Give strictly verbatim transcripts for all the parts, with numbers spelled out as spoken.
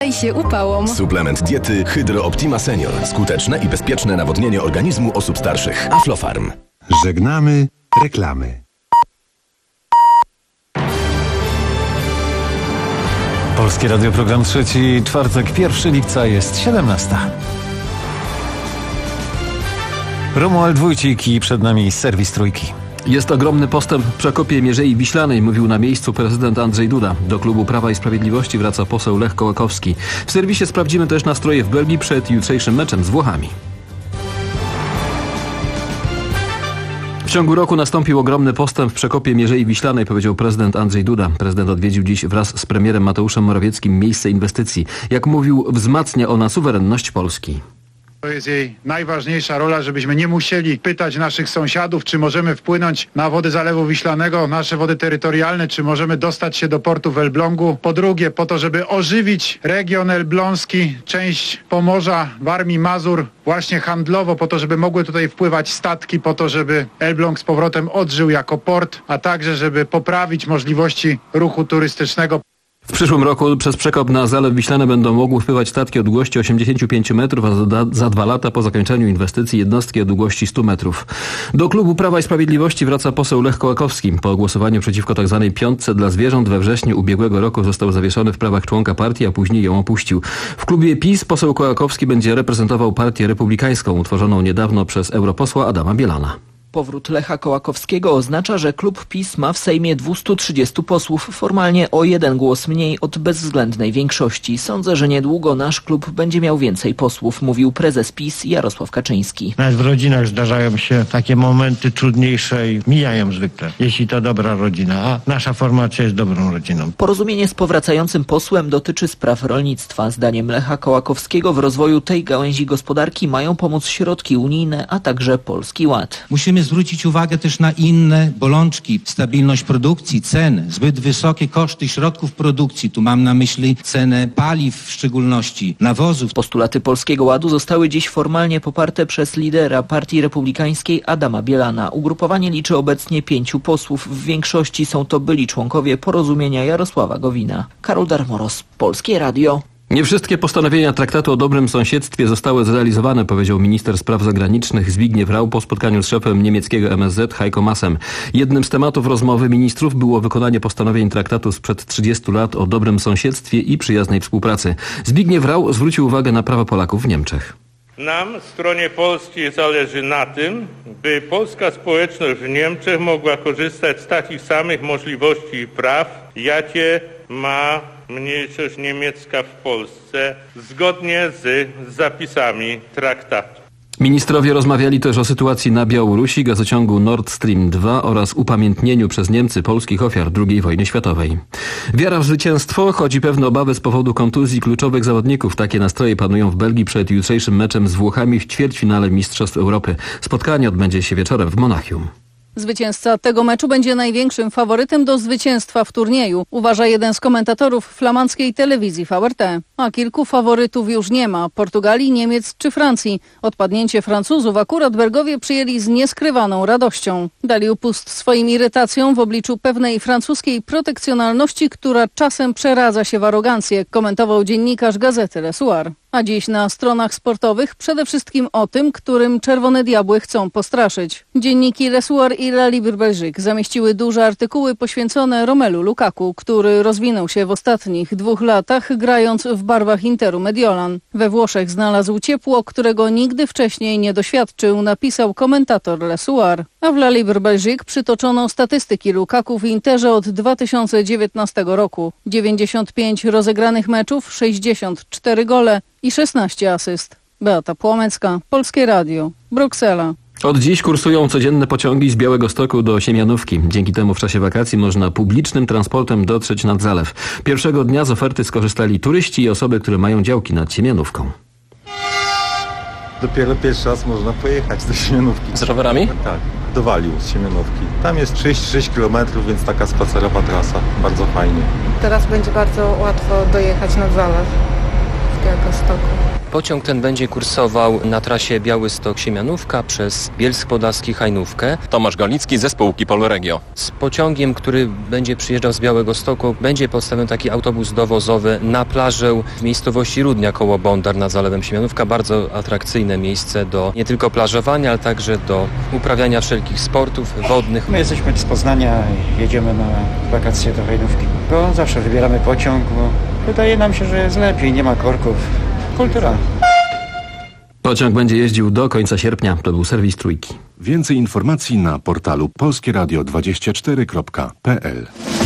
I się upałom. Suplement diety Hydro Optima Senior. Skuteczne i bezpieczne nawodnienie organizmu osób starszych. Aflofarm. Żegnamy reklamy. Polskie Radio, program trzeci, czwartek, pierwszego lipca, jest siedemnasta. Romuald Wójcik i przed nami serwis Trójki. Jest ogromny postęp w Przekopie Mierzei Wiślanej, mówił na miejscu prezydent Andrzej Duda. Do klubu Prawa i Sprawiedliwości wraca poseł Lech Kołakowski. W serwisie sprawdzimy też nastroje w Belgii przed jutrzejszym meczem z Włochami. W ciągu roku nastąpił ogromny postęp w Przekopie Mierzei Wiślanej, powiedział prezydent Andrzej Duda. Prezydent odwiedził dziś wraz z premierem Mateuszem Morawieckim miejsce inwestycji. Jak mówił, wzmacnia ona suwerenność Polski. To jest jej najważniejsza rola, żebyśmy nie musieli pytać naszych sąsiadów, czy możemy wpłynąć na wody Zalewu Wiślanego, nasze wody terytorialne, czy możemy dostać się do portu w Elblągu. Po drugie, po to, żeby ożywić region elbląski, część Pomorza, Warmii, Mazur, właśnie handlowo, po to, żeby mogły tutaj wpływać statki, po to, żeby Elbląg z powrotem odżył jako port, a także, żeby poprawić możliwości ruchu turystycznego. W przyszłym roku przez przekop na Zalew Wiślany będą mogły wpływać statki o długości osiemdziesiąt pięć metrów, a za, za dwa lata po zakończeniu inwestycji jednostki o długości stu metrów. Do klubu Prawa i Sprawiedliwości wraca poseł Lech Kołakowski. Po głosowaniu przeciwko tzw. piątce dla zwierząt we wrześniu ubiegłego roku został zawieszony w prawach członka partii, a później ją opuścił. W klubie PiS poseł Kołakowski będzie reprezentował partię republikańską, utworzoną niedawno przez europosła Adama Bielana. Powrót Lecha Kołakowskiego oznacza, że klub PiS ma w Sejmie dwieście trzydziestu posłów, formalnie o jeden głos mniej od bezwzględnej większości. Sądzę, że niedługo nasz klub będzie miał więcej posłów, mówił prezes PiS Jarosław Kaczyński. Nawet w rodzinach zdarzają się takie momenty trudniejsze i mijają zwykle, jeśli to dobra rodzina, a nasza formacja jest dobrą rodziną. Porozumienie z powracającym posłem dotyczy spraw rolnictwa. Zdaniem Lecha Kołakowskiego w rozwoju tej gałęzi gospodarki mają pomóc środki unijne, a także Polski Ład. Musimy zwrócić uwagę też na inne bolączki. Stabilność produkcji, cen, zbyt wysokie koszty środków produkcji. Tu mam na myśli cenę paliw, w szczególności nawozów. Postulaty Polskiego Ładu zostały dziś formalnie poparte przez lidera Partii Republikańskiej Adama Bielana. Ugrupowanie liczy obecnie pięciu posłów. W większości są to byli członkowie porozumienia Jarosława Gowina. Karol Darmoros, Polskie Radio. Nie wszystkie postanowienia traktatu o dobrym sąsiedztwie zostały zrealizowane, powiedział minister spraw zagranicznych Zbigniew Rau po spotkaniu z szefem niemieckiego M S Z Heiko Maasem. Jednym z tematów rozmowy ministrów było wykonanie postanowień traktatu sprzed trzydziestu lat o dobrym sąsiedztwie i przyjaznej współpracy. Zbigniew Rau zwrócił uwagę na prawa Polaków w Niemczech. Nam, stronie polskiej, zależy na tym, by polska społeczność w Niemczech mogła korzystać z takich samych możliwości i praw, jakie ma mniejszość niemiecka w Polsce, zgodnie z zapisami traktatu. Ministrowie rozmawiali też o sytuacji na Białorusi, gazociągu Nord Stream dwa oraz upamiętnieniu przez Niemcy polskich ofiar drugiej wojny światowej. Wiara w zwycięstwo, chodzi pewne obawy z powodu kontuzji kluczowych zawodników. Takie nastroje panują w Belgii przed jutrzejszym meczem z Włochami w ćwierćfinale Mistrzostw Europy. Spotkanie odbędzie się wieczorem w Monachium. Zwycięzca tego meczu będzie największym faworytem do zwycięstwa w turnieju, uważa jeden z komentatorów flamandzkiej telewizji V R T. A kilku faworytów już nie ma: Portugalii, Niemiec czy Francji. Odpadnięcie Francuzów akurat Belgowie przyjęli z nieskrywaną radością. Dali upust swoim irytacjom w obliczu pewnej francuskiej protekcjonalności, która czasem przeradza się w arogancję, komentował dziennikarz gazety Le Soir. A dziś na stronach sportowych przede wszystkim o tym, którym Czerwone Diabły chcą postraszyć. Dzienniki Le Soir i La Libre Belgique zamieściły duże artykuły poświęcone Romelu Lukaku, który rozwinął się w ostatnich dwóch latach grając w barwach Interu Mediolan. We Włoszech znalazł ciepło, którego nigdy wcześniej nie doświadczył, napisał komentator Le Soir. A w La Libre Belgique przytoczono statystyki Lukaku w Interze od dwa tysiące dziewiętnastego roku. dziewięćdziesiąt pięć rozegranych meczów, sześćdziesiąt cztery gole i szesnaście asyst. Beata Płomecka, Polskie Radio, Bruksela. Od dziś kursują codzienne pociągi z Białegostoku do Siemianówki. Dzięki temu w czasie wakacji można publicznym transportem dotrzeć nad zalew. Pierwszego dnia z oferty skorzystali turyści i osoby, które mają działki nad Siemianówką. Dopiero pierwszy raz można pojechać do Siemianówki. Z rowerami? Tak, do Waliu z Siemianówki. Tam jest trzydzieści sześć kilometrów, więc taka spacerowa trasa. Bardzo fajnie. Teraz będzie bardzo łatwo dojechać nad zalew. Białegostoku. Pociąg ten będzie kursował na trasie Białystok-Siemianówka przez Bielsk Podlaski, Hajnówkę. Tomasz Galicki ze spółki Polregio. Z pociągiem, który będzie przyjeżdżał z Białegostoku, będzie postawiony taki autobus dowozowy na plażę w miejscowości Rudnia koło Bondar nad Zalewem Siemianówka. Bardzo atrakcyjne miejsce do nie tylko plażowania, ale także do uprawiania wszelkich sportów wodnych. My jesteśmy z Poznania i jedziemy na wakacje do Hajnówki. Bo zawsze wybieramy pociąg, bo wydaje nam się, że jest lepiej, nie ma korków. Kultura. Pociąg będzie jeździł do końca sierpnia. To był serwis Trójki. Więcej informacji na portalu polskie radio dwadzieścia cztery kropka p l.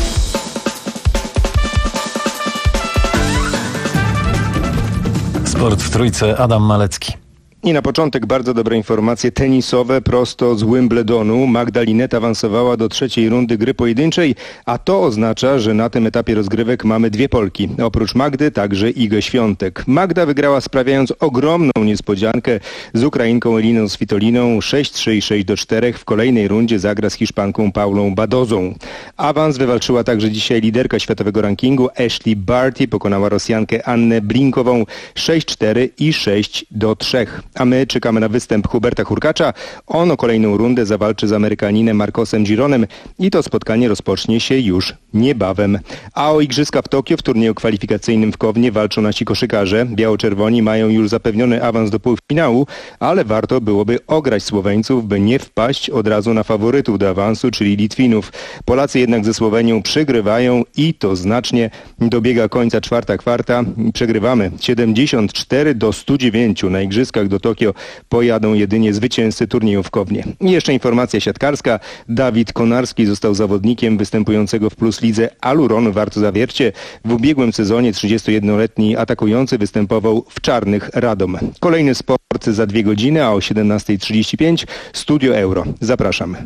Sport w Trójce, Adam Malecki. I na początek bardzo dobre informacje tenisowe prosto z Wimbledonu. Magda Linnet awansowała do trzeciej rundy gry pojedynczej, a to oznacza, że na tym etapie rozgrywek mamy dwie Polki. Oprócz Magdy także Igę Świątek. Magda wygrała, sprawiając ogromną niespodziankę z Ukrainką Eliną Svitoliną sześć trzy i sześć do czterech. W kolejnej rundzie zagra z Hiszpanką Paulą Badozą. Awans wywalczyła także dzisiaj liderka światowego rankingu Ashley Barty. Pokonała Rosjankę Annę Blinkową sześć cztery i sześć do trzech. A my czekamy na występ Huberta Hurkacza. On o kolejną rundę zawalczy z Amerykaninem Marcosem Gironem i to spotkanie rozpocznie się już niebawem. A o igrzyska w Tokio w turnieju kwalifikacyjnym w Kownie walczą nasi koszykarze. Biało-czerwoni mają już zapewniony awans do półfinału, ale warto byłoby ograć Słoweńców, by nie wpaść od razu na faworytów do awansu, czyli Litwinów. Polacy jednak ze Słowenią przygrywają i to znacznie. Dobiega końca czwarta kwarta. Przegrywamy siedemdziesiąt cztery do stu dziewięciu. Na igrzyskach do Tokio pojadą jedynie zwycięzcy turnieju w Kownie. I jeszcze informacja siatkarska. Dawid Konarski został zawodnikiem występującego w Plus Lidze Aluron Warto Zawiercie. W ubiegłym sezonie trzydziestojednoletni atakujący występował w Czarnych Radom. Kolejny sport za dwie godziny, a o siedemnasta trzydzieści pięć Studio Euro. Zapraszam.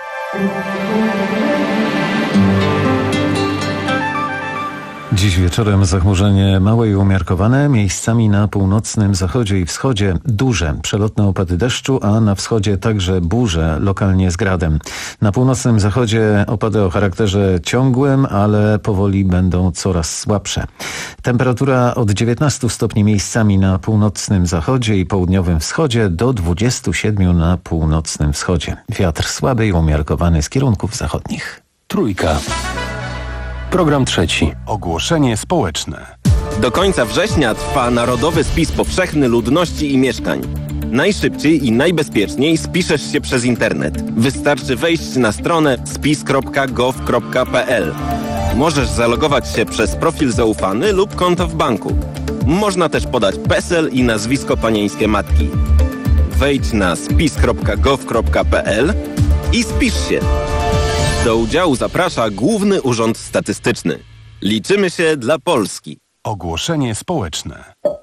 Dziś wieczorem zachmurzenie małe i umiarkowane, miejscami na północnym zachodzie i wschodzie duże przelotne opady deszczu, a na wschodzie także burze, lokalnie z gradem. Na północnym zachodzie opady o charakterze ciągłym, ale powoli będą coraz słabsze. Temperatura od dziewiętnastu stopni miejscami na północnym zachodzie i południowym wschodzie do dwudziestu siedmiu na północnym wschodzie. Wiatr słaby i umiarkowany z kierunków zachodnich. Trójka. Program trzeci. Ogłoszenie społeczne. Do końca września trwa Narodowy Spis Powszechny Ludności i Mieszkań. Najszybciej i najbezpieczniej spiszesz się przez internet. Wystarczy wejść na stronę spis kropka gov kropka p l. Możesz zalogować się przez profil zaufany lub konto w banku. Można też podać PESEL i nazwisko panieńskie matki. Wejdź na spis kropka gov kropka p l i spisz się. Do udziału zaprasza Główny Urząd Statystyczny. Liczymy się dla Polski. Ogłoszenie społeczne.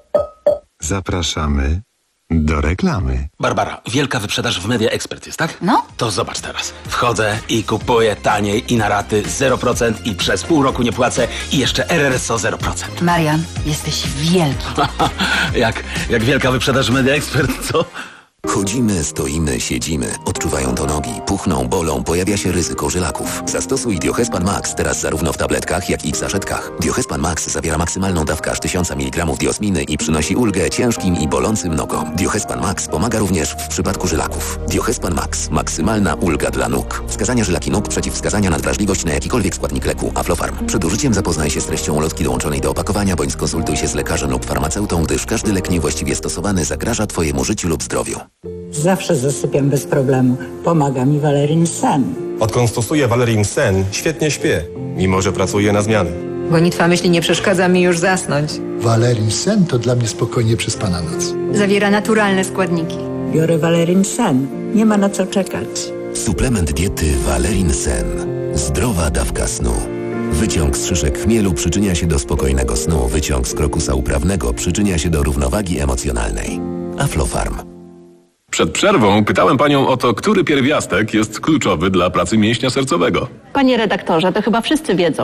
Zapraszamy do reklamy. Barbara, wielka wyprzedaż w Media Expert jest, tak? No. To zobacz teraz. Wchodzę i kupuję taniej i na raty zero procent i przez pół roku nie płacę i jeszcze R R S O zero procent. Marian, jesteś wielki. jak, jak wielka wyprzedaż w Media Expert, co? Chodzimy, stoimy, siedzimy. Odczuwają to nogi, puchną, bolą, pojawia się ryzyko żylaków. Zastosuj Diohespan Max teraz zarówno w tabletkach, jak i w saszetkach. Diohespan Max zawiera maksymalną dawkę aż tysiąc miligramów diosminy i przynosi ulgę ciężkim i bolącym nogom. Diohespan Max pomaga również w przypadku żylaków. Diohespan Max. Maksymalna ulga dla nóg. Wskazania żylaki nóg, przeciwwskazania na wrażliwość na jakikolwiek składnik leku. Aflofarm. Przed użyciem zapoznaj się z treścią ulotki dołączonej do opakowania, bądź skonsultuj się z lekarzem lub farmaceutą, gdyż każdy lek niewłaściwie stosowany zagraża Twojemu życiu lub zdrowiu. Zawsze zasypiam bez problemu. Pomaga mi Valerin Sen. Odkąd stosuję Valerin Sen, świetnie śpię, mimo że pracuję na zmiany. Gonitwa myśli nie przeszkadza mi już zasnąć. Valerin Sen to dla mnie spokojnie przespana noc. Zawiera naturalne składniki. Biorę Valerin Sen. Nie ma na co czekać. Suplement diety Valerin Sen. Zdrowa dawka snu. Wyciąg z szyszek chmielu przyczynia się do spokojnego snu. Wyciąg z krokusa uprawnego przyczynia się do równowagi emocjonalnej. Aflofarm. Przed przerwą pytałem panią o to, który pierwiastek jest kluczowy dla pracy mięśnia sercowego. Panie redaktorze, to chyba wszyscy wiedzą.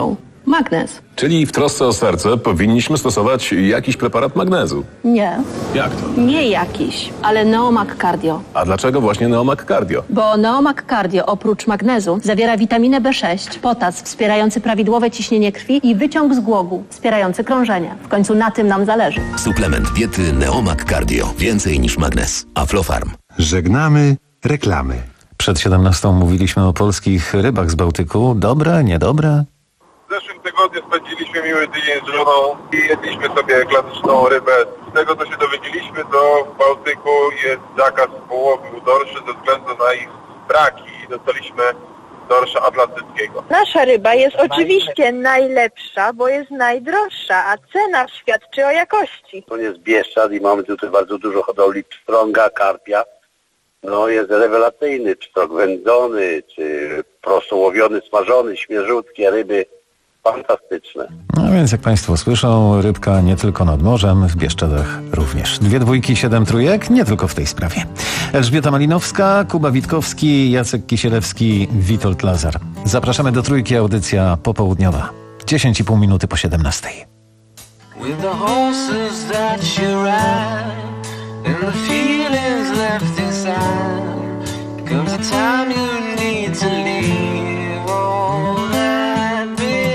Magnez. Czyli w trosce o serce powinniśmy stosować jakiś preparat magnezu. Nie. Jak to? Nie jakiś, ale Neomag Cardio. A dlaczego właśnie Neomag Cardio? Bo Neomag Cardio oprócz magnezu zawiera witaminę B sześć, potas wspierający prawidłowe ciśnienie krwi i wyciąg z głowu wspierający krążenie. W końcu na tym nam zależy. Suplement diety Neomag Cardio. Więcej niż magnez. Aflofarm. Żegnamy reklamy. Przed siedemnastą mówiliśmy o polskich rybach z Bałtyku. Dobre, niedobre? W zeszłym tygodniu spędziliśmy miły tydzień z żoną i jedliśmy sobie klasyczną rybę. Z tego, co się dowiedzieliśmy, to w Bałtyku jest zakaz połowu dorszy ze względu na ich braki i dostaliśmy dorsza atlantyckiego. Nasza ryba jest oczywiście najlepsza, bo jest najdroższa, a cena świadczy o jakości. To jest Bieszczad i mamy tutaj bardzo dużo hodowli pstrąga, karpia. No jest rewelacyjny, pstrąg wędzony, czy prosto łowiony, smażony, świeżutkie ryby. Fantastyczne. No więc jak Państwo słyszą, rybka nie tylko nad morzem, w Bieszczadach również. Dwie dwójki, siedem trójek, nie tylko w tej sprawie. Elżbieta Malinowska, Kuba Witkowski, Jacek Kisielewski, Witold Lazar. Zapraszamy do trójki, audycja popołudniowa. dziesięć i pół minuty po siedemnastej. With the horses that you ride and the feelings left inside, comes a time you need to leave all that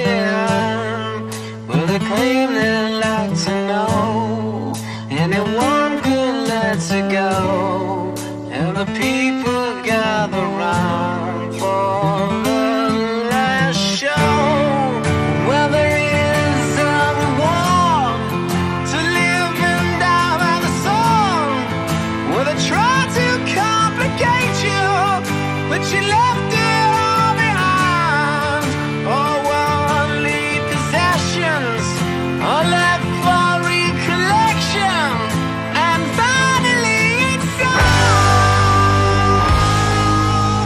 behind. Well, they claim they'd like to know anyone could let it go, and the people gather round for the last show. Well, there is someone to live and die by the sun. Well, they try to complicate you, but you left it all behind. Oh, well, only possessions are left for recollection, and finally it's gone.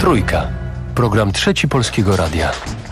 Trójka. Program Trzeci Polskiego Radia.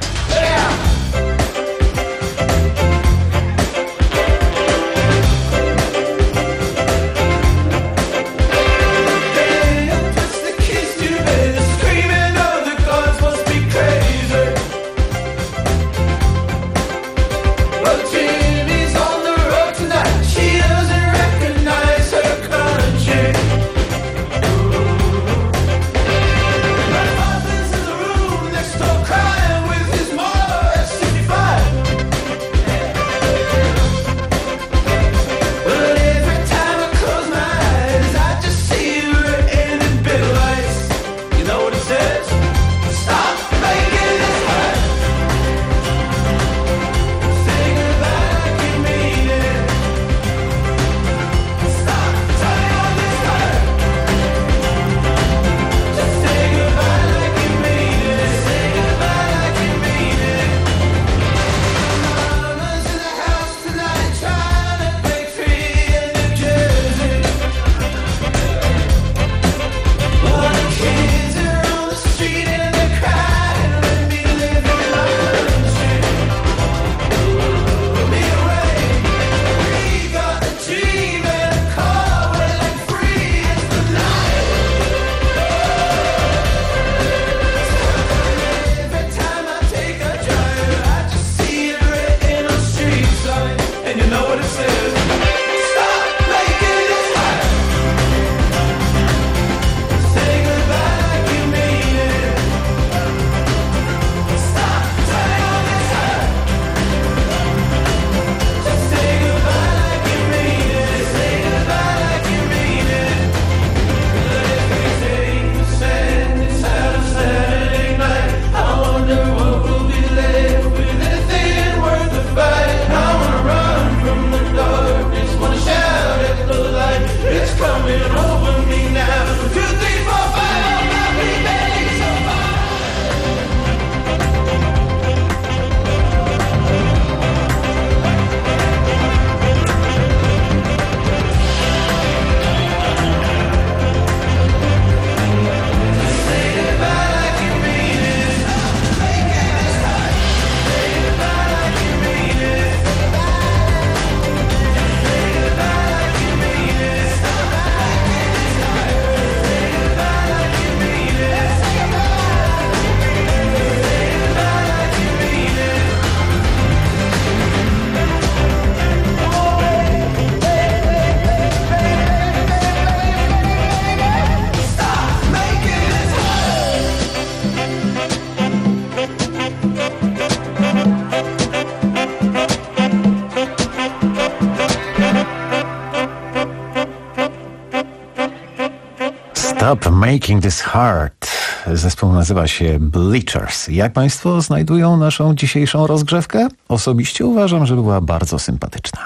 Stop Making This Hard. Zespół nazywa się Bleachers. Jak Państwo znajdują naszą dzisiejszą rozgrzewkę? Osobiście uważam, że była bardzo sympatyczna.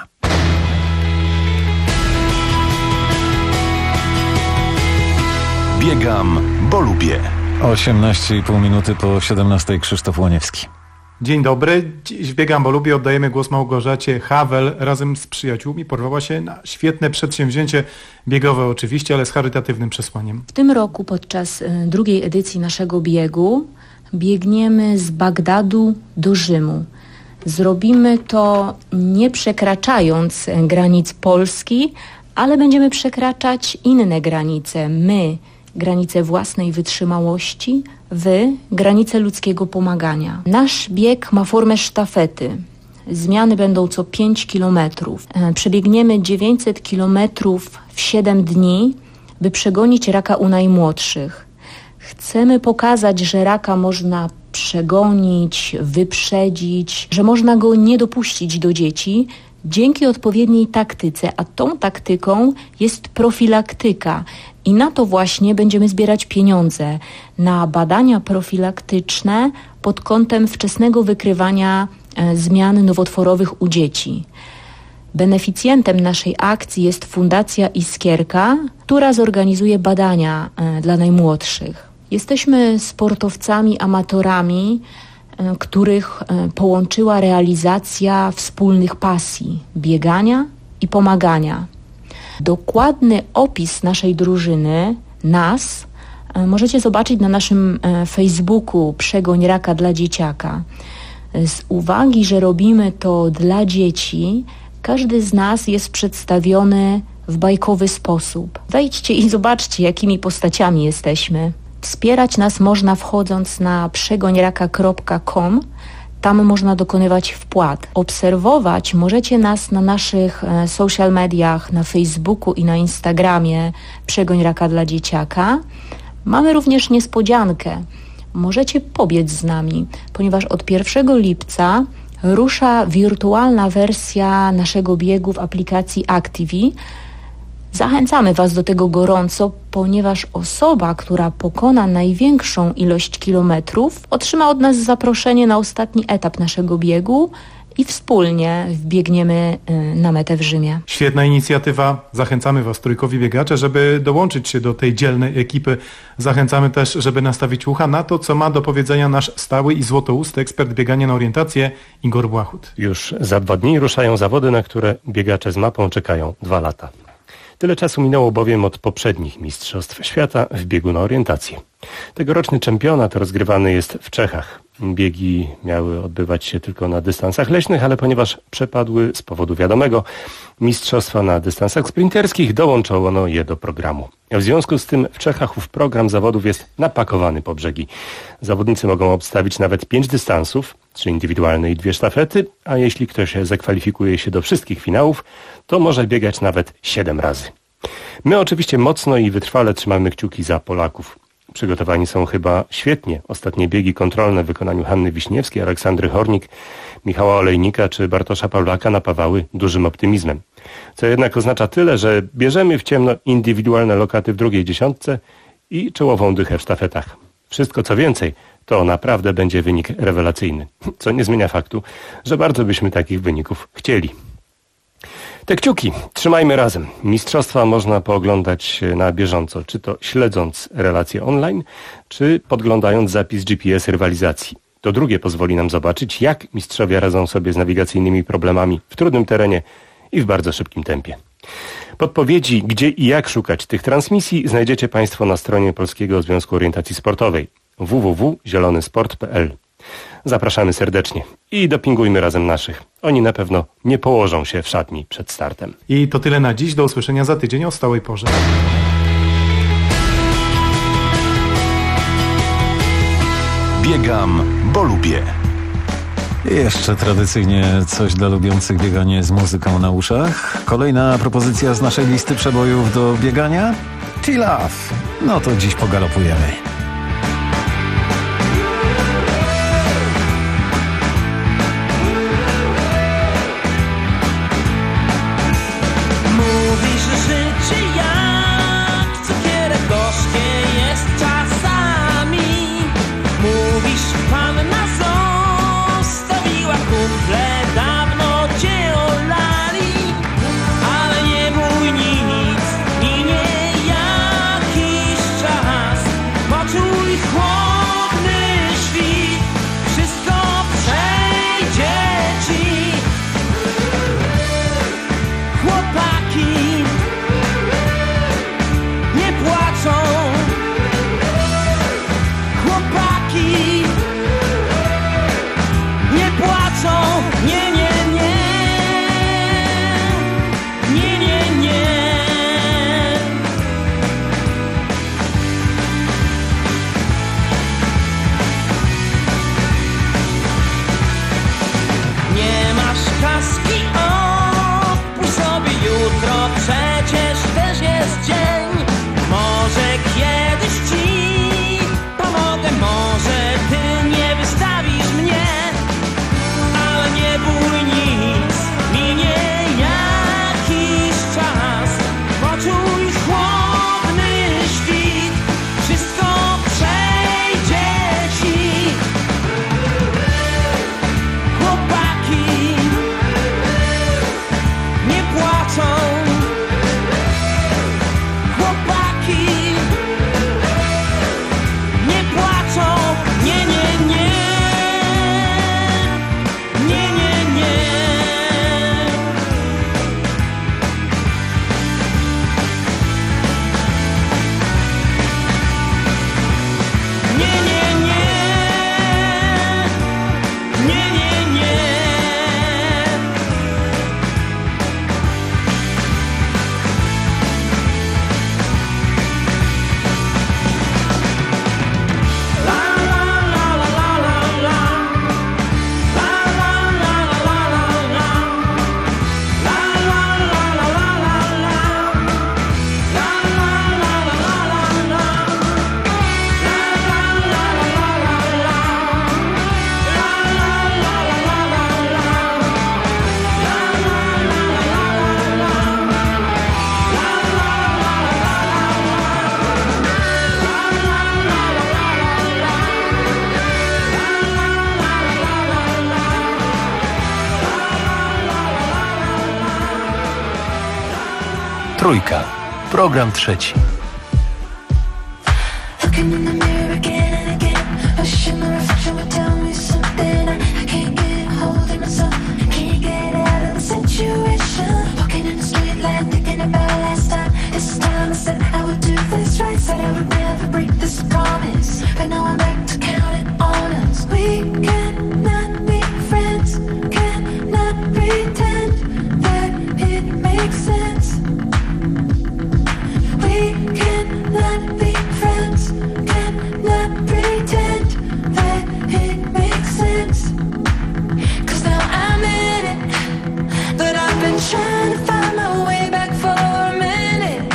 Biegam, bo lubię. osiemnaście i pół minuty po siedemnastej. Krzysztof Łoniewski. Dzień dobry. Dziś w Biegam, bo lubię oddajemy głos Małgorzacie Hawel. Razem z przyjaciółmi porwała się na świetne przedsięwzięcie biegowe oczywiście, ale z charytatywnym przesłaniem. W tym roku podczas drugiej edycji naszego biegu biegniemy z Bagdadu do Rzymu. Zrobimy to nie przekraczając granic Polski, ale będziemy przekraczać inne granice. My, granice własnej wytrzymałości, wy, granice ludzkiego pomagania. Nasz bieg ma formę sztafety. Zmiany będą co pięć kilometrów. Przebiegniemy dziewięćset kilometrów w siedem dni, by przegonić raka u najmłodszych. Chcemy pokazać, że raka można przegonić, wyprzedzić, że można go nie dopuścić do dzieci dzięki odpowiedniej taktyce, a tą taktyką jest profilaktyka. I na to właśnie będziemy zbierać pieniądze, na badania profilaktyczne pod kątem wczesnego wykrywania e, zmian nowotworowych u dzieci. Beneficjentem naszej akcji jest Fundacja Iskierka, która zorganizuje badania e, dla najmłodszych. Jesteśmy sportowcami, amatorami, e, których e, połączyła realizacja wspólnych pasji, biegania i pomagania. Dokładny opis naszej drużyny, nas, możecie zobaczyć na naszym Facebooku Przegoń Raka dla Dzieciaka. Z uwagi, że robimy to dla dzieci, każdy z nas jest przedstawiony w bajkowy sposób. Wejdźcie i zobaczcie, jakimi postaciami jesteśmy. Wspierać nas można wchodząc na przegońraka kropka com. Tam można dokonywać wpłat. Obserwować możecie nas na naszych social mediach, na Facebooku i na Instagramie Przegoń Raka dla Dzieciaka. Mamy również niespodziankę. Możecie pobiec z nami, ponieważ od pierwszego lipca rusza wirtualna wersja naszego biegu w aplikacji Activi. Zachęcamy Was do tego gorąco, ponieważ osoba, która pokona największą ilość kilometrów, otrzyma od nas zaproszenie na ostatni etap naszego biegu i wspólnie wbiegniemy na metę w Rzymie. Świetna inicjatywa. Zachęcamy Was, trójkowi biegacze, żeby dołączyć się do tej dzielnej ekipy. Zachęcamy też, żeby nastawić ucha na to, co ma do powiedzenia nasz stały i złotousty ekspert biegania na orientację Igor Błachut. Już za dwa dni ruszają zawody, na które biegacze z mapą czekają dwa lata. Tyle czasu minęło bowiem od poprzednich Mistrzostw Świata w biegu na orientację. Tegoroczny czempionat rozgrywany jest w Czechach. Biegi miały odbywać się tylko na dystansach leśnych, ale ponieważ przepadły z powodu wiadomego mistrzostwa na dystansach sprinterskich, dołączono je do programu. W związku z tym w Czechach ów program zawodów jest napakowany po brzegi. Zawodnicy mogą obstawić nawet pięć dystansów, trzy indywidualne i dwie sztafety, a jeśli ktoś zakwalifikuje się do wszystkich finałów, to może biegać nawet siedem razy. My oczywiście mocno i wytrwale trzymamy kciuki za Polaków. Przygotowani są chyba świetnie. Ostatnie biegi kontrolne w wykonaniu Hanny Wiśniewskiej, Aleksandry Hornik, Michała Olejnika czy Bartosza Pawlaka napawały dużym optymizmem. Co jednak oznacza tyle, że bierzemy w ciemno indywidualne lokaty w drugiej dziesiątce i czołową dychę w sztafetach. Wszystko co więcej, to naprawdę będzie wynik rewelacyjny. Co nie zmienia faktu, że bardzo byśmy takich wyników chcieli. Te kciuki trzymajmy razem. Mistrzostwa można pooglądać na bieżąco, czy to śledząc relacje online, czy podglądając zapis G P S rywalizacji. To drugie pozwoli nam zobaczyć, jak mistrzowie radzą sobie z nawigacyjnymi problemami w trudnym terenie i w bardzo szybkim tempie. Podpowiedzi, gdzie i jak szukać tych transmisji, znajdziecie Państwo na stronie Polskiego Związku Orientacji Sportowej w w w kropka zielony sport kropka p l. Zapraszamy serdecznie i dopingujmy razem naszych. Oni na pewno nie położą się w szatni przed startem. I to tyle na dziś. Do usłyszenia za tydzień o stałej porze. Biegam, bo lubię. Jeszcze tradycyjnie coś dla lubiących bieganie z muzyką na uszach. Kolejna propozycja z naszej listy przebojów do biegania? T-Love. No to dziś pogalopujemy. Kaski, opuść sobie jutro. Trójka. Program trzeci. Trying to find my way back for a minute.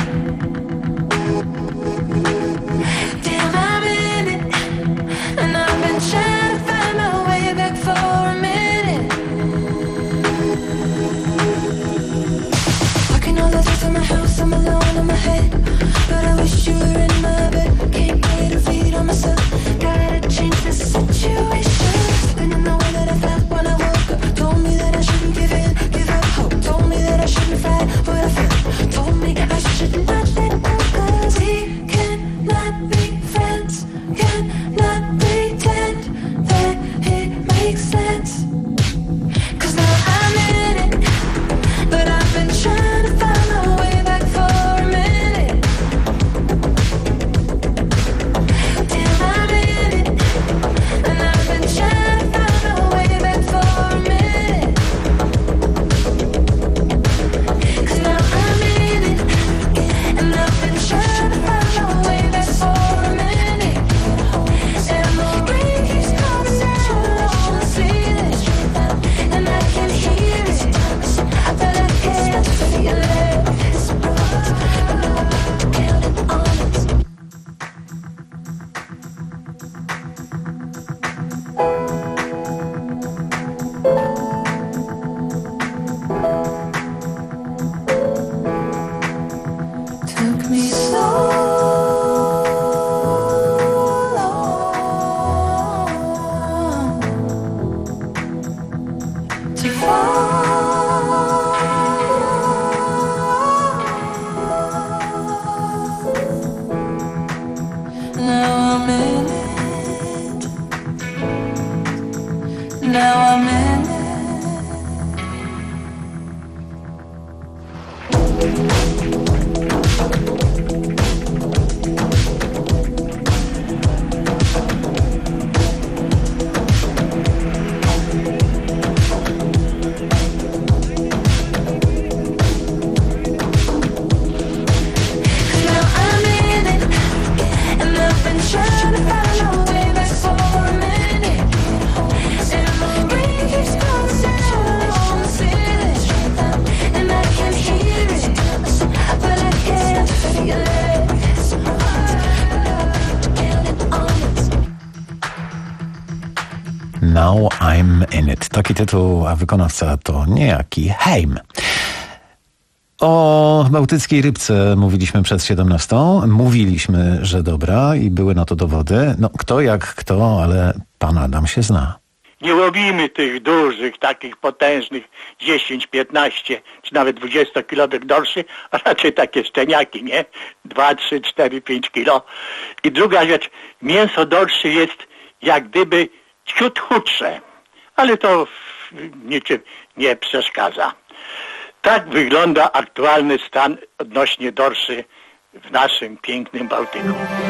Damn, I'm in it, and I've been trying to find my way back for a minute. Walking all the way from my house, I'm alone in my head, but I wish you were in my bed. Can't get a read on myself, gotta change the situation. Something in the way that I felt when I woke up told me that I shouldn't give in, give up hope. Told me that I shouldn't fight what I felt. Told me I should not let go, 'cause we cannot be friends, cannot pretend that it makes sense. 'Cause now I'm in it, but I've been trying to find my way back for a minute. Damn, I'm in it, and I've been trying to find my way back for a minute. 'Cause now I'm in it, and I've been trying to find my way back for a minute. And the rain keeps coming down on the ceiling, and I can hear it, but I can't feel it. Took me so long to fall. Now I'm in it. Now I'm in it. Now I'm in it, and I've been trying to find my way back for a minute. And the rain keeps coming down on the ceiling, and I can hear it, but I can't feel it. Now I'm in it. Taki tytuł, a wykonawca to niejaki Heim. O bałtyckiej rybce mówiliśmy przed siedemnastą. Mówiliśmy, że dobra i były na to dowody. No kto jak kto, ale pan Adam się zna. Nie łowimy tych dużych, takich potężnych dziesięć, piętnaście czy nawet dwadzieścia kilowek dorszy, a raczej takie szczeniaki, nie? dwa, trzy, cztery, pięć kilo. I druga rzecz, mięso dorszy jest jak gdyby ciut chudsze, ale to w niczym nie przeszkadza. Tak wygląda aktualny stan odnośnie dorszy w naszym pięknym Bałtyku.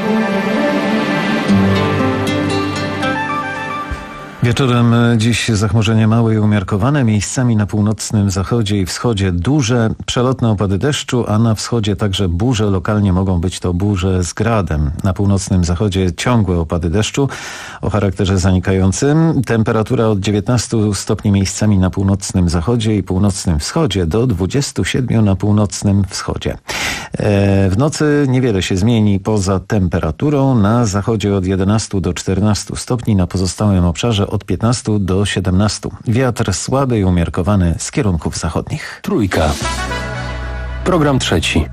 Wieczorem dziś zachmurzenie małe i umiarkowane, miejscami na północnym zachodzie i wschodzie duże, przelotne opady deszczu, a na wschodzie także burze. Lokalnie mogą być to burze z gradem. Na północnym zachodzie ciągłe opady deszczu o charakterze zanikającym. Temperatura od dziewiętnastu stopni miejscami na północnym zachodzie i północnym wschodzie do dwudziestu siedmiu na północnym wschodzie. W nocy niewiele się zmieni poza temperaturą. Na zachodzie od jedenastu do czternastu stopni, na pozostałym obszarze od piętnastu do siedemnastu. Wiatr słaby i umiarkowany z kierunków zachodnich. Trójka. Program trzeci.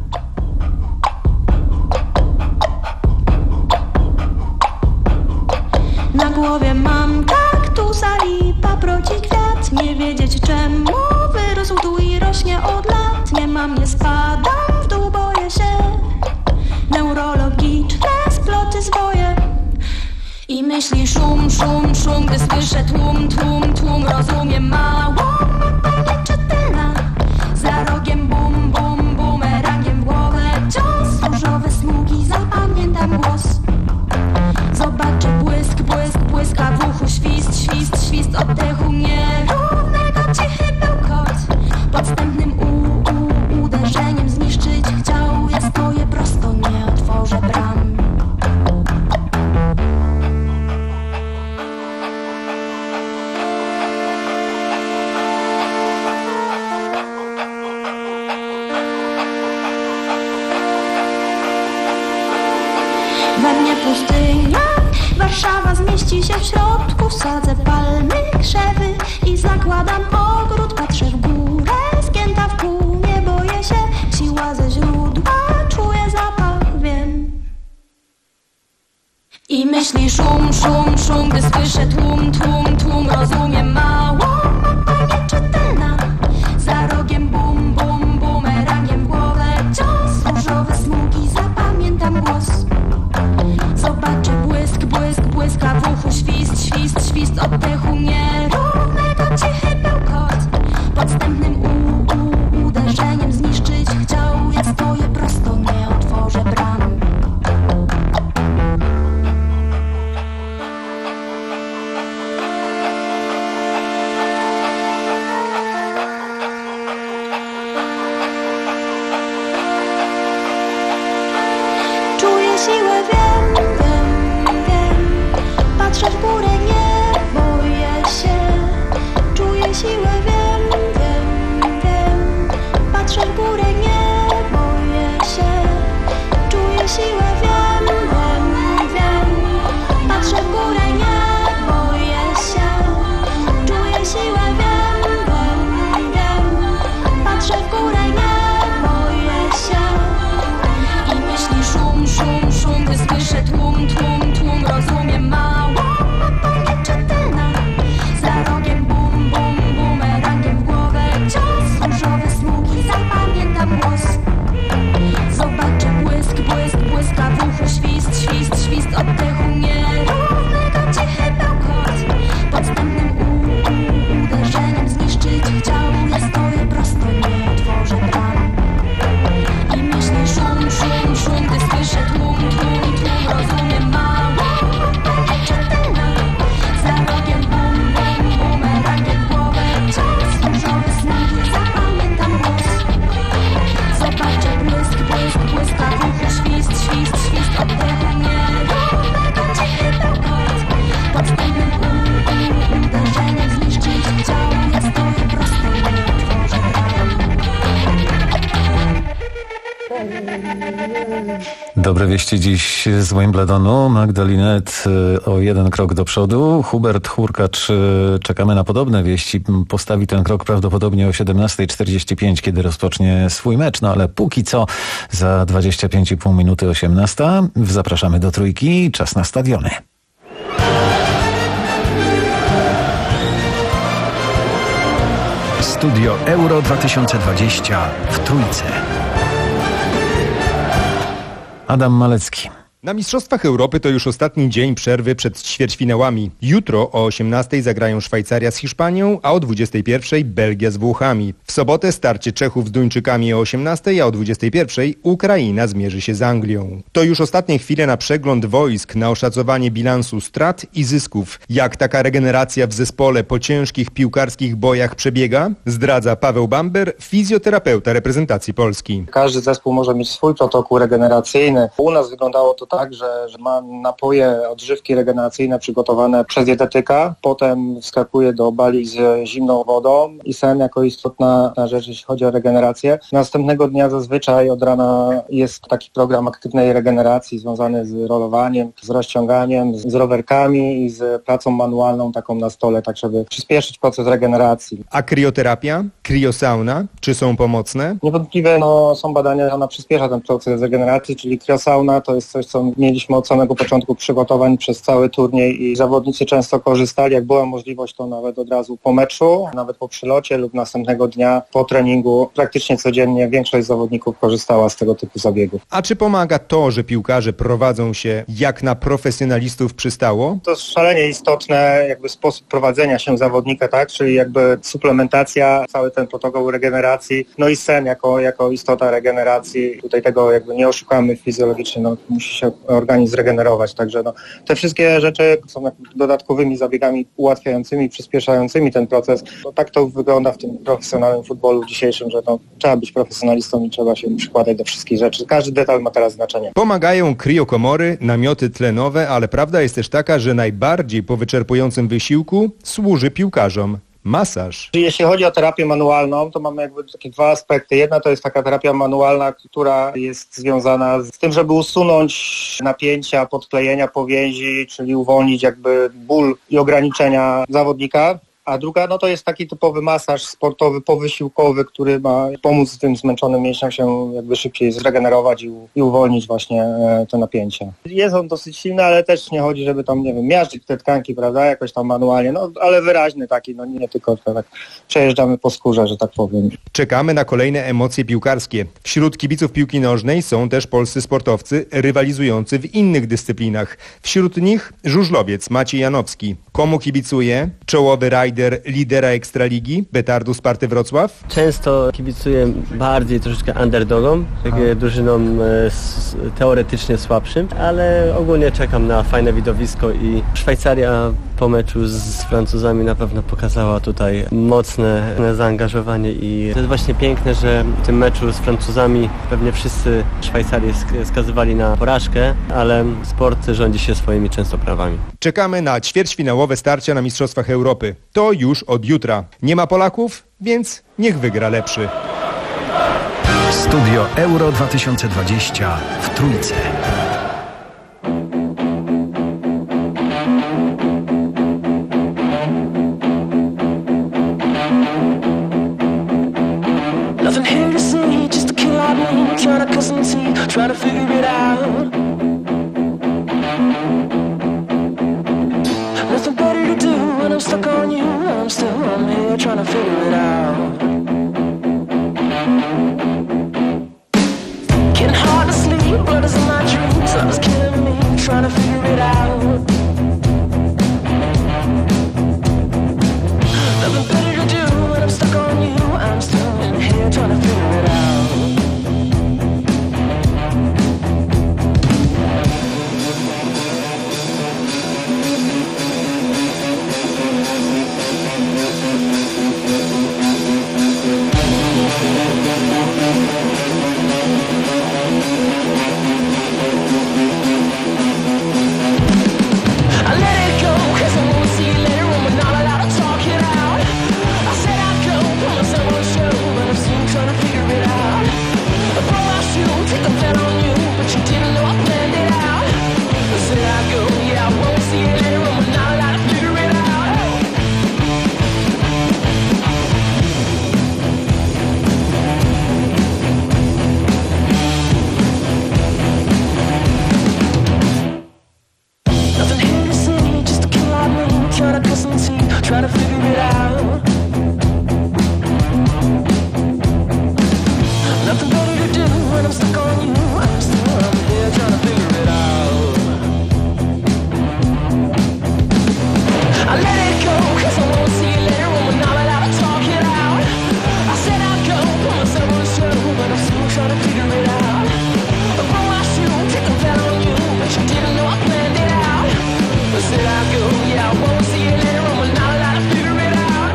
Na głowie mam kaktusa i paproci kwiat. Nie wiedzieć czemu wyrósł tu i rośnie od lat. Nie mam mnie spadam w dół, boję się. Neurologiczne sploty zwoje. I myśli szum, szum, szum, gdy słyszę tłum, tłum, tłum. Rozumiem małą mapę czytelna. Za rogiem bum, bum, bumerangiem w głowę. Cios, różowe smugi, zapamiętam głos. Zobaczę błysk, błysk, błyska w uchu. Świst, świst, świst oddechu nierównego. Cichy bełkot. Podstępnym u, u, uderzeniem zniszczyć chciał. Ja stoję prosto, nie otworzę bram. We mnie pustynia, Warszawa zmieści się w środku. Sadzę palmy, krzewy i zakładam ogród. Patrzę w górę, zgięta w pół, nie boję się. Siła ze źródła, czuję zapach, wiem. I myśli szum, szum, szum, gdy słyszę tłum, tłum, tłum. Rozumiem małą mapę nieczytelna. Za rogiem bum, bum, bumerangiem w głowę. Cios, różowe smugi, zapamiętam głos. Zobaczę błysk, błysk, błyska w uchu. Świst, świst, świst oddechu nierównego. Cichy bełkot. Podstępnym u, u, uderzeniem zniszczyć chciał. Ja stoję prosto, nie otworzę bram. Czuję siłę, wiem, wiem, wiem. Patrzę w górę, nie boję się. Czuję siłę, wiem, wiem, wiem. Patrzę w górę, nie boję się. Czuję siłę, wiem, wiem, wiem. Patrzę w górę, nie boję się. Czuję siłę, wiem, wiem, wiem. Patrzę w górę, nie boję się. I myśli szum, szum, szum, gdy słyszę tłum, tłum, tłum. Rozumiem małą mapę nieczytelna. Za rogiem bum, bum, bumerangiem w głowę. Cios, różowe smugi, zapamiętam głos. Zobaczę błysk, błysk, błyska w uchu. Świst, świst, świst oddechu nierównego. Cichy bełkot. Podstępnym u, u, uderzeniem zniszczyć chciał. Ja stoję prosto, nie otworzę bram. I myśli szum, szum, szum, gdy słyszę tłum, tłum, tłum. Rozumiem małą mapę nieczytelna. Za rogiem bum, bum, bumerangiem w głowę. Cios, różowe smugi, zapamiętam głos. Zobaczę błysk, błysk, błyska w uchu. Świst, świst, świst oddechu nierównego. Cichy bełkot. Podstępnym u, u, uderzeniem zniszczyć chciał. Ja stoję prosto, nie otworzę bram. Dobre wieści dziś z Wimbledonu. Magdalinet o jeden krok do przodu. Hubert Hurkacz, czekamy na podobne wieści. Postawi ten krok prawdopodobnie o siedemnasta czterdzieści pięć, kiedy rozpocznie swój mecz. No ale póki co za dwadzieścia pięć i pół minuty osiemnasta. Zapraszamy do trójki. Czas na stadiony. Studio Euro dwa tysiące dwadzieścia w Trójce. Adam Malecki. Na Mistrzostwach Europy to już ostatni dzień przerwy przed ćwierćfinałami. Jutro o osiemnastej zagrają Szwajcaria z Hiszpanią, a o dwudziestej pierwszej Belgia z Włochami. W sobotę starcie Czechów z Duńczykami o osiemnastej, a o dwudziestej pierwszej Ukraina zmierzy się z Anglią. To już ostatnie chwile na przegląd wojsk, na oszacowanie bilansu strat i zysków. Jak taka regeneracja w zespole po ciężkich piłkarskich bojach przebiega? Zdradza Paweł Bamber, fizjoterapeuta reprezentacji Polski. Każdy zespół może mieć swój protokół regeneracyjny. U nas wyglądało to tak, że, że ma napoje, odżywki regeneracyjne przygotowane przez dietetyka, potem wskakuje do bali z zimną wodą i sen jako istotna rzecz, jeśli chodzi o regenerację. Następnego dnia zazwyczaj od rana jest taki program aktywnej regeneracji związany z rolowaniem, z rozciąganiem, z rowerkami i z pracą manualną taką na stole, tak żeby przyspieszyć proces regeneracji. A krioterapia? Kriosauna? Czy są pomocne? Niewątpliwie no, są badania, że ona przyspiesza ten proces regeneracji, czyli kriosauna to jest coś, co co mieliśmy od samego początku przygotowań przez cały turniej i zawodnicy często korzystali, jak była możliwość, to nawet od razu po meczu, nawet po przylocie lub następnego dnia po treningu. Praktycznie codziennie większość zawodników korzystała z tego typu zabiegów. A czy pomaga to, że piłkarze prowadzą się jak na profesjonalistów przystało? To jest szalenie istotne jakby sposób prowadzenia się zawodnika, tak? Czyli jakby suplementacja, cały ten protokół regeneracji, no i sen jako, jako istota regeneracji. Tutaj tego jakby nie oszukamy fizjologicznie, no musi się organizm zregenerować, także no te wszystkie rzeczy są dodatkowymi zabiegami ułatwiającymi, przyspieszającymi ten proces. No tak to wygląda w tym profesjonalnym futbolu dzisiejszym, że no, trzeba być profesjonalistą i trzeba się przykładać do wszystkich rzeczy. Każdy detal ma teraz znaczenie. Pomagają kriokomory, namioty tlenowe, ale prawda jest też taka, że najbardziej po wyczerpującym wysiłku służy piłkarzom masaż. Jeśli chodzi o terapię manualną, to mamy jakby takie dwa aspekty. Jedna to jest taka terapia manualna, która jest związana z tym, żeby usunąć napięcia, podklejenia powięzi, czyli uwolnić jakby ból i ograniczenia zawodnika. A druga, no to jest taki typowy masaż sportowy, powysiłkowy, który ma pomóc tym zmęczonym mięśniom się jakby szybciej zregenerować i, i uwolnić właśnie e, te napięcia. Jest on dosyć silny, ale też nie chodzi, żeby tam, nie wiem, miażdżyć te tkanki, prawda, jakoś tam manualnie, no ale wyraźny taki, no nie tylko tak przejeżdżamy po skórze, że tak powiem. Czekamy na kolejne emocje piłkarskie. Wśród kibiców piłki nożnej są też polscy sportowcy rywalizujący w innych dyscyplinach. Wśród nich żużlowiec Maciej Janowski. Komu kibicuje? Czołowy rajder lidera Ekstraligi, Betardu Sparty Wrocław? Często kibicuję bardziej troszeczkę underdogom, takie drużynom teoretycznie słabszym, ale ogólnie czekam na fajne widowisko i Szwajcaria po meczu z Francuzami na pewno pokazała tutaj mocne zaangażowanie i to jest właśnie piękne, że w tym meczu z Francuzami pewnie wszyscy Szwajcarię skazywali na porażkę, ale sport rządzi się swoimi często prawami. Czekamy na ćwierćfinałowe starcia na Mistrzostwach Europy. To już od jutra. Nie ma Polaków, więc niech wygra lepszy. Studio Euro dwa tysiące dwadzieścia w Trójce. Nothing here to see, just a kid like me, trying to cut some teeth, trying to figure it out. Nothing better to do when I'm stuck on you. I'm still on here trying to figure it out. Getting hard to sleep, blood is in my dreams. Love is killing me, trying to figure it out. Nothing better to do when I'm stuck on you. I'm still in here trying to figure it out. Trying to figure it out. Nothing better to do when I'm stuck on you. I'm still up here trying to figure it out. I let it go, cause I won't see you later when we're not allowed to talk it out. I said I'd go, put myself on the show, but I'm still trying to figure it out. I broke my shoe, take a bet on you, but you didn't know I planned it out. I said I'd go, yeah, I won't see you later when we're not allowed to figure it out.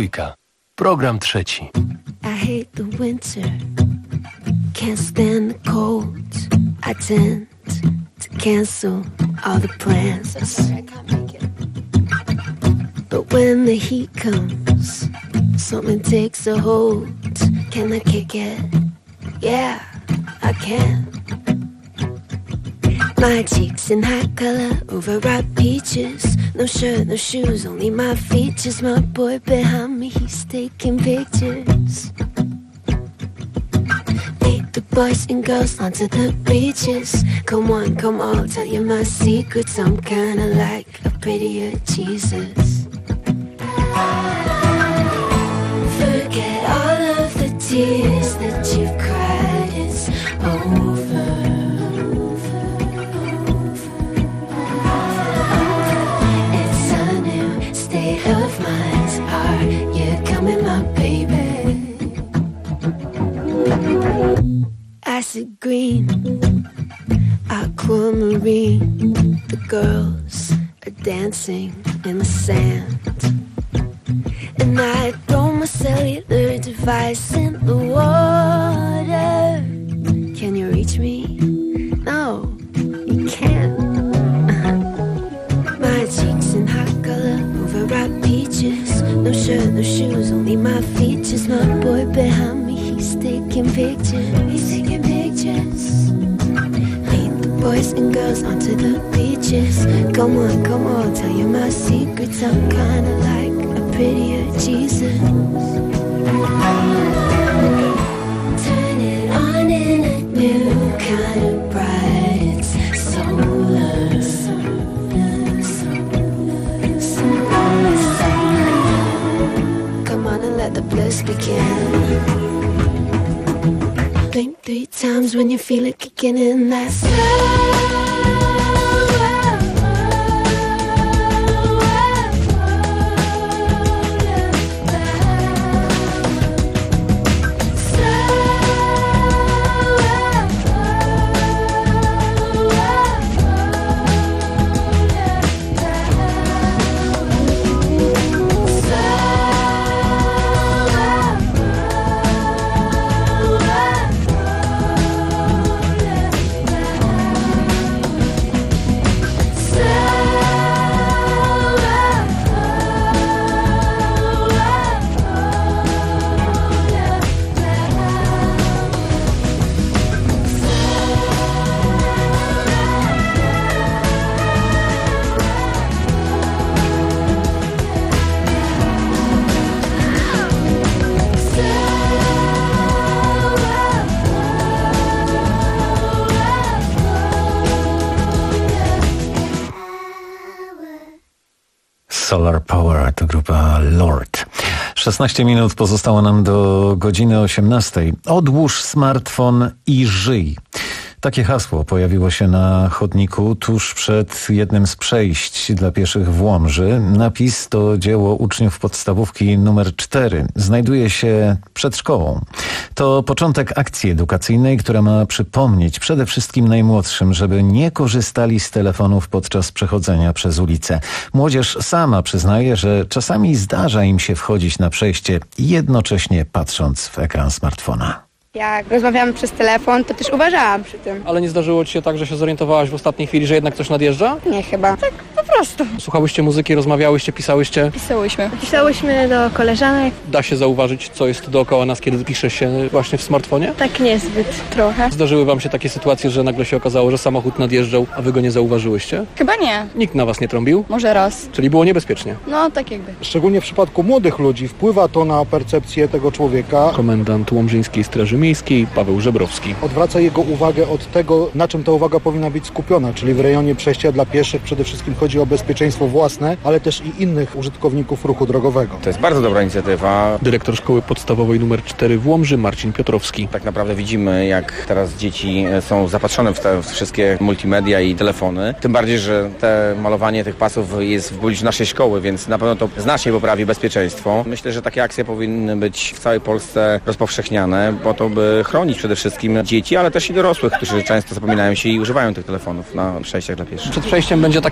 Trójka. Program trzeci. I hate the winter, can't stand the cold. I tend to cancel all the plans. But when the heat comes, something takes a hold. Can I kick it? Yeah, I can. My cheeks in hot color, overripe peaches. No shirt, no shoes, only my features. My boy behind me, he's taking pictures. Lead the boys and girls onto the beaches. Come on, come on, tell you my secrets. I'm kinda like a prettier Jesus. Forget all of the tears that you've cried, it's over. It's a new state of mind. Are you coming, my baby? Acid green, aquamarine. The girls are dancing in the sand. And I throw my cellular device in the water. Can you reach me? No, you can't. My cheeks in hot color, overripe peaches. No shirt, no shoes, only my features. My boy behind me, he's taking pictures. He's taking pictures. Lead the boys and girls onto the beaches. Come on, come on, tell you my secrets. I'm kinda like prettier Jesus. Turn it on in a new kind of bright. It's solar. Solar, solar, solar, solar. Come on and let the bliss begin. Blink three times when you feel it kicking in. That's slow. Solar Power to grupa Lord. szesnaście minut pozostało nam do godziny osiemnastej. Odłóż smartfon i żyj. Takie hasło pojawiło się na chodniku tuż przed jednym z przejść dla pieszych w Łomży. Napis to dzieło uczniów podstawówki numer cztery. Znajduje się przed szkołą. To początek akcji edukacyjnej, która ma przypomnieć przede wszystkim najmłodszym, żeby nie korzystali z telefonów podczas przechodzenia przez ulicę. Młodzież sama przyznaje, że czasami zdarza im się wchodzić na przejście, jednocześnie patrząc w ekran smartfona. Jak rozmawiamy przez telefon, to też uważałam przy tym. Ale nie zdarzyło ci się tak, że się zorientowałaś w ostatniej chwili, że jednak coś nadjeżdża? Nie, chyba. Tak po prostu. Słuchałyście muzyki, rozmawiałyście, pisałyście? Pisałyśmy. Pisałyśmy do koleżanek. Da się zauważyć, co jest dookoła nas, kiedy pisze się właśnie w smartfonie? Tak niezbyt trochę. Zdarzyły wam się takie sytuacje, że nagle się okazało, że samochód nadjeżdżał, a wy go nie zauważyłyście? Chyba nie. Nikt na was nie trąbił? Może raz. Czyli było niebezpiecznie? No, tak jakby. Szczególnie w przypadku młodych ludzi wpływa to na percepcję tego człowieka. Komendant Łomżyńskiej Straży Miejskiej Paweł Żebrowski. Odwraca jego uwagę od tego, na czym ta uwaga powinna być skupiona, czyli w rejonie przejścia dla pieszych przede wszystkim chodzi o bezpieczeństwo własne, ale też i innych użytkowników ruchu drogowego. To jest bardzo dobra inicjatywa. Dyrektor Szkoły Podstawowej numer cztery w Łomży Marcin Piotrowski. Tak naprawdę widzimy, jak teraz dzieci są zapatrzone w te wszystkie multimedia i telefony. Tym bardziej, że te malowanie tych pasów jest w obliczu naszej szkoły, więc na pewno to znacznie poprawi bezpieczeństwo. Myślę, że takie akcje powinny być w całej Polsce rozpowszechniane, po to, by chronić przede wszystkim dzieci, ale też i dorosłych, którzy często zapominają się i używają tych telefonów na przejściach dla pieszych. Przed przejściem będzie taki napis,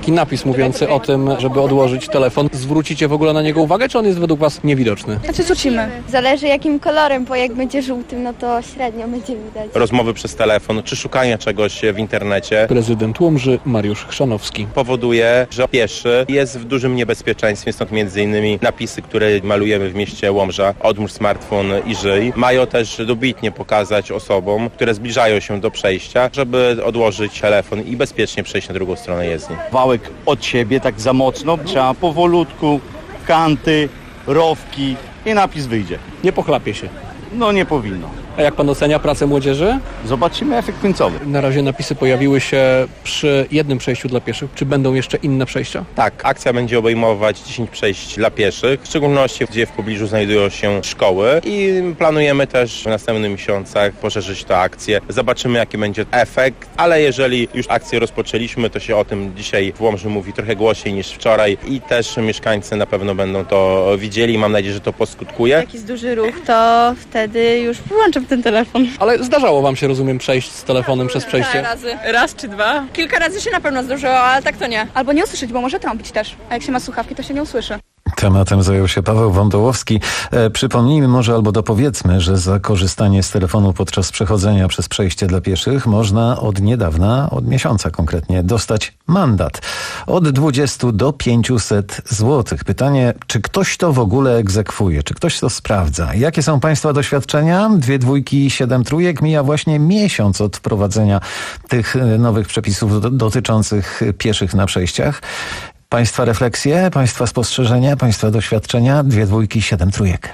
mówiący o tym, żeby odłożyć telefon. Zwrócicie w ogóle na niego uwagę, czy on jest według Was niewidoczny? Znaczy zwrócimy. Zależy jakim kolorem, bo jak będzie żółtym, no to średnio będzie widać. Rozmowy przez telefon, czy szukania czegoś w internecie. Prezydent Łomży Mariusz Chrzanowski. Powoduje, że pieszy jest w dużym niebezpieczeństwie, stąd między innymi napisy, które malujemy w mieście Łomża, odłóż smartfon i żyj, mają też dobitnie pokazać osobom, które zbliżają się do przejścia, żeby odłożyć telefon i bezpiecznie przejść na drugą stronę jezdni. Wałek od siebie tak za mocno, trzeba powolutku, kanty, rowki i napis wyjdzie. Nie pochlapie się. No nie powinno. A jak pan ocenia pracę młodzieży? Zobaczymy efekt końcowy. Na razie napisy pojawiły się przy jednym przejściu dla pieszych. Czy będą jeszcze inne przejścia? Tak, akcja będzie obejmować dziesięć przejść dla pieszych, w szczególności gdzie w pobliżu znajdują się szkoły i planujemy też w następnych miesiącach poszerzyć tę akcję. Zobaczymy jaki będzie efekt, ale jeżeli już akcję rozpoczęliśmy, to się o tym dzisiaj w Łomży mówi trochę głośniej niż wczoraj i też mieszkańcy na pewno będą to widzieli. Mam nadzieję, że to poskutkuje. Jak jest duży ruch, to wtedy już wyłączam ten telefon. Ale zdarzało Wam się, rozumiem, przejść z telefonem przez przejście? Kilka razy. Raz czy dwa. Kilka razy się na pewno zdarzyło, ale tak to nie. Albo nie usłyszeć, bo może trąbić też. A jak się ma słuchawki, to się nie usłyszy. Tematem zajął się Paweł Wądołowski. E, przypomnijmy może albo dopowiedzmy, że za korzystanie z telefonu podczas przechodzenia przez przejście dla pieszych można od niedawna, od miesiąca konkretnie, dostać mandat. Od dwudziestu do pięciuset złotych. Pytanie, czy ktoś to w ogóle egzekwuje? Czy ktoś to sprawdza? Jakie są Państwa doświadczenia? Dwie dwójki i siedem trójek. Mija właśnie miesiąc od wprowadzenia tych nowych przepisów do, dotyczących pieszych na przejściach. Państwa refleksje, Państwa spostrzeżenia, Państwa doświadczenia, dwie dwójki, siedem trójek.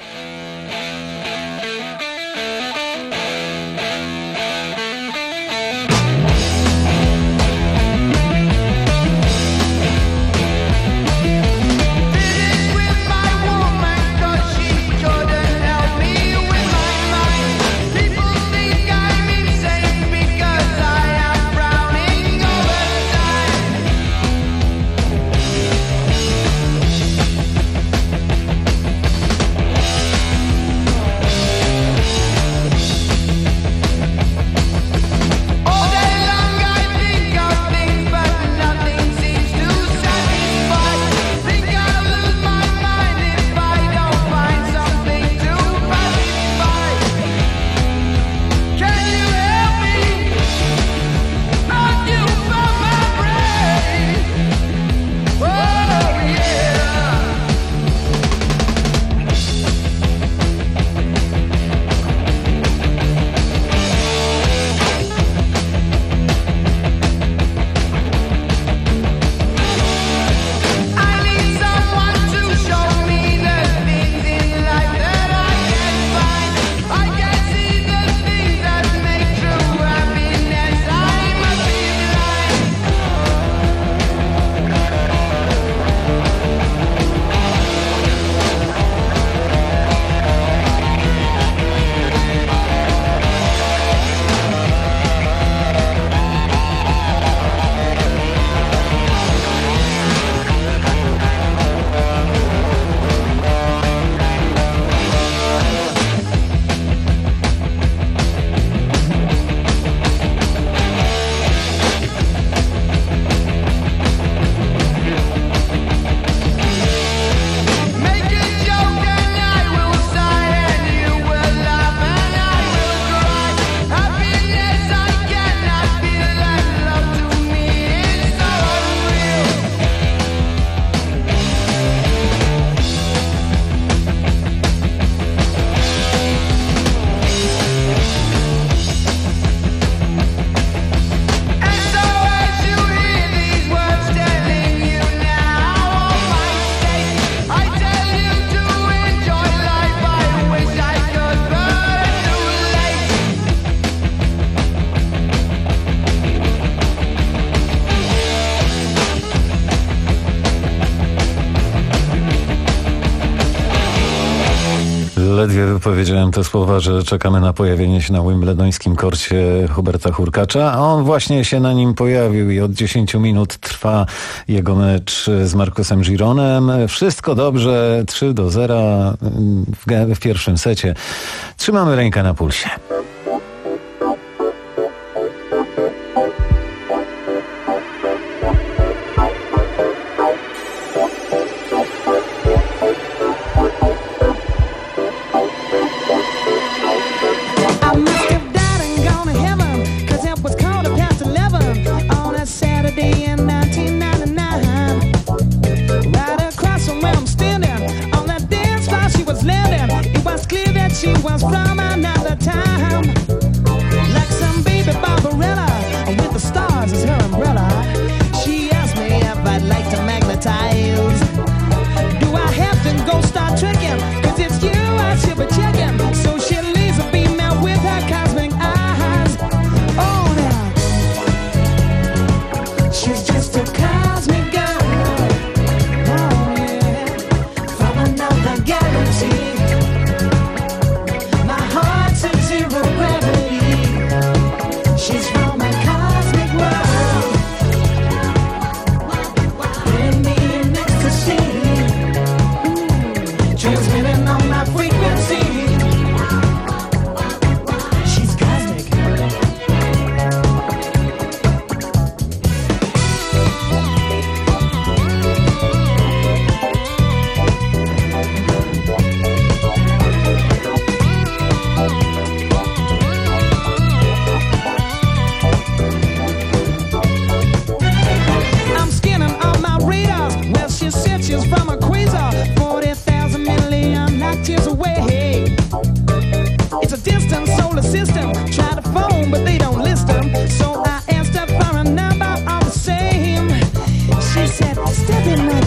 Ledwie wypowiedziałem te słowa, że czekamy na pojawienie się na wimbledońskim korcie Huberta Hurkacza, a on właśnie się na nim pojawił i od dziesięciu minut trwa jego mecz z Marcusem Gironem. Wszystko dobrze, trzy do zera w, w pierwszym secie. Trzymamy rękę na pulsie.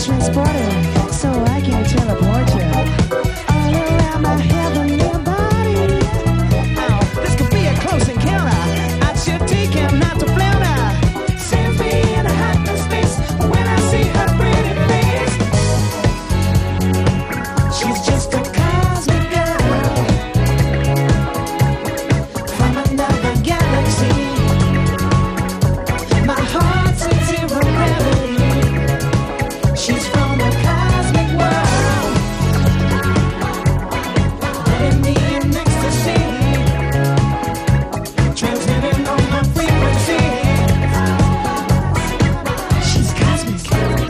transporter, so I can teleport you all around my heavenly body. Oh, this could be a close encounter. I should take him not to flounder. Sends me in a hyperspace when I see her pretty face. She's just a cosmic girl from another galaxy. My heart's in zero gravity. She's from a cosmic world, letting me in ecstasy, transmitting on my frequency. She's cosmic.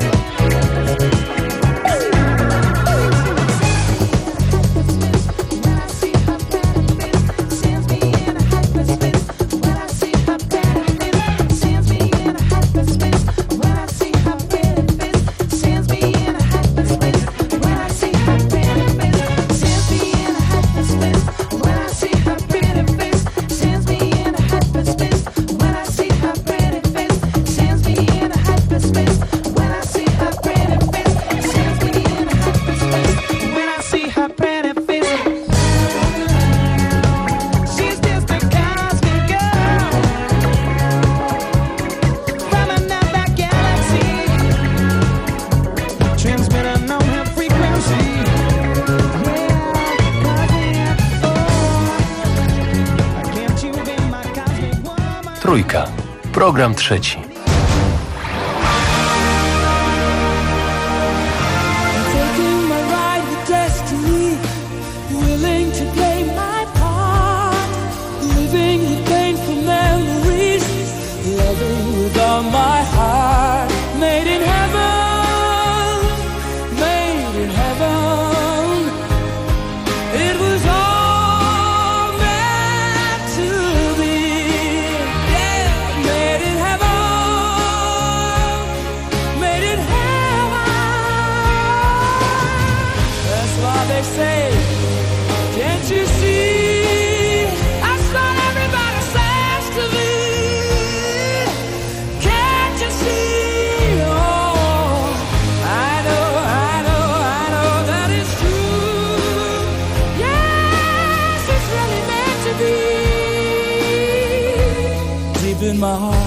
Trójka. Program trzeci. Taking my ride with destiny, willing to play my part, living with painful memories, loving with all my heart. Made in heaven, made in heaven. It was all meant to be. Yeah, made in heaven, made in heaven. That's why they say, can't you see? That's what everybody says to me. Can't you see? Oh, I know, I know, I know that it's true. Yes, it's really meant to be. Deep in my heart.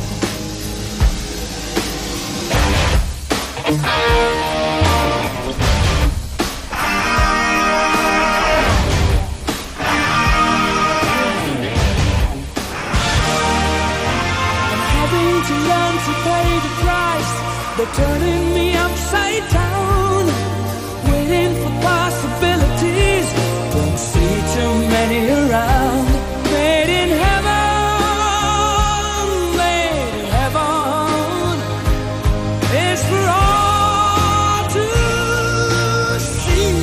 Having to learn to pay the price. They're turning me upside down, waiting for possibilities. Don't see too many around. Made in heaven, made in heaven. It's for all to see.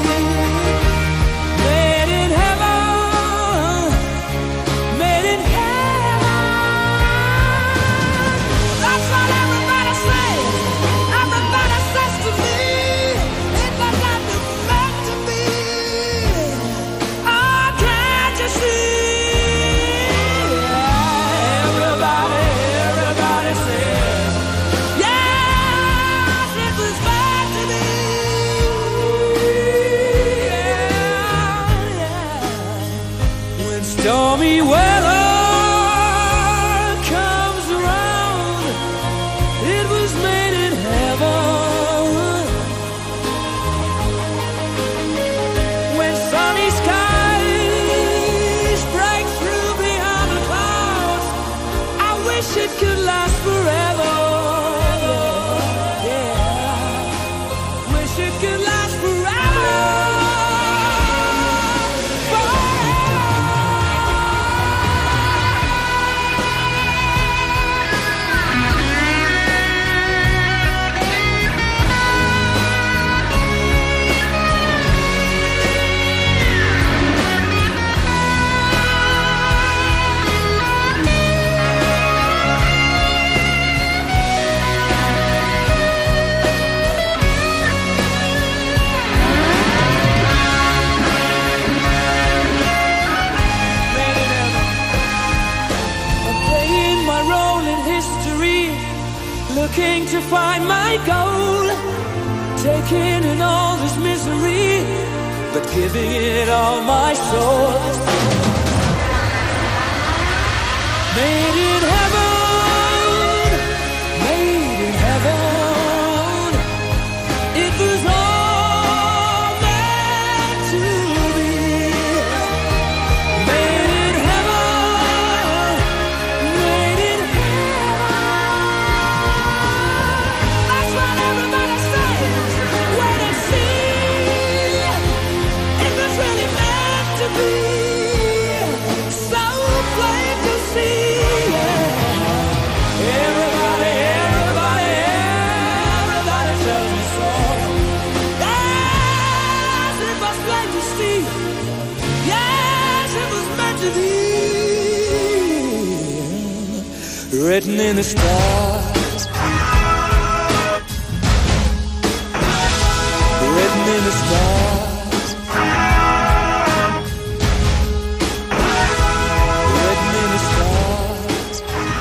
Made in heaven, made in heaven. That's what everybody says. Everybody says to me, it does not look meant to be. Oh, can't you see? Everybody, everybody says, yes, it was meant to be. Yeah, yeah. When stormy weather comes around, it was made in heaven. When sunny skies break through beyond the clouds, I wish it could last forever. Yeah, wish it could last forever. looking to find my goal, taking in all this misery, but giving it all my soul. Made in heaven, made in heaven, it was all meant to be. Made in heaven, made in heaven. That's what everybody says when they see it was really meant to be. So plain to see. Everybody, everybody, everybody tells me so. Yes, it was plain to see. Yes, it was meant to be. Written in the stars. Written in the stars. Written in the stars.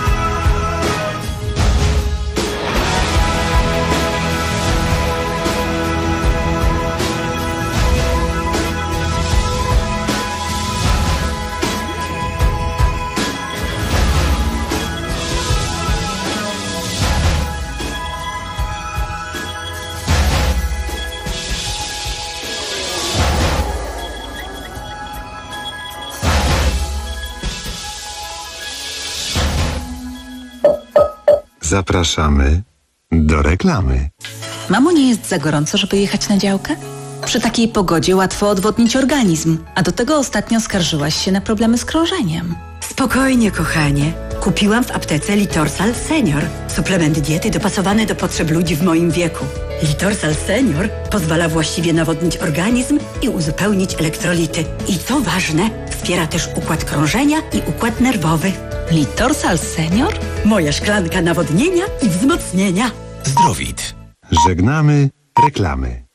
Zapraszamy do reklamy. Mamo, nie jest za gorąco, żeby jechać na działkę? Przy takiej pogodzie łatwo odwodnić organizm, a do tego ostatnio skarżyłaś się na problemy z krążeniem. Spokojnie, kochanie. Kupiłam w aptece Litorsal Senior. Suplement diety dopasowany do potrzeb ludzi w moim wieku. Litorsal Senior pozwala właściwie nawodnić organizm i uzupełnić elektrolity. I co ważne, wspiera też układ krążenia i układ nerwowy. Litorsal Senior? Moja szklanka nawodnienia i wzmocnienia. Zdrowit. Żegnamy reklamy.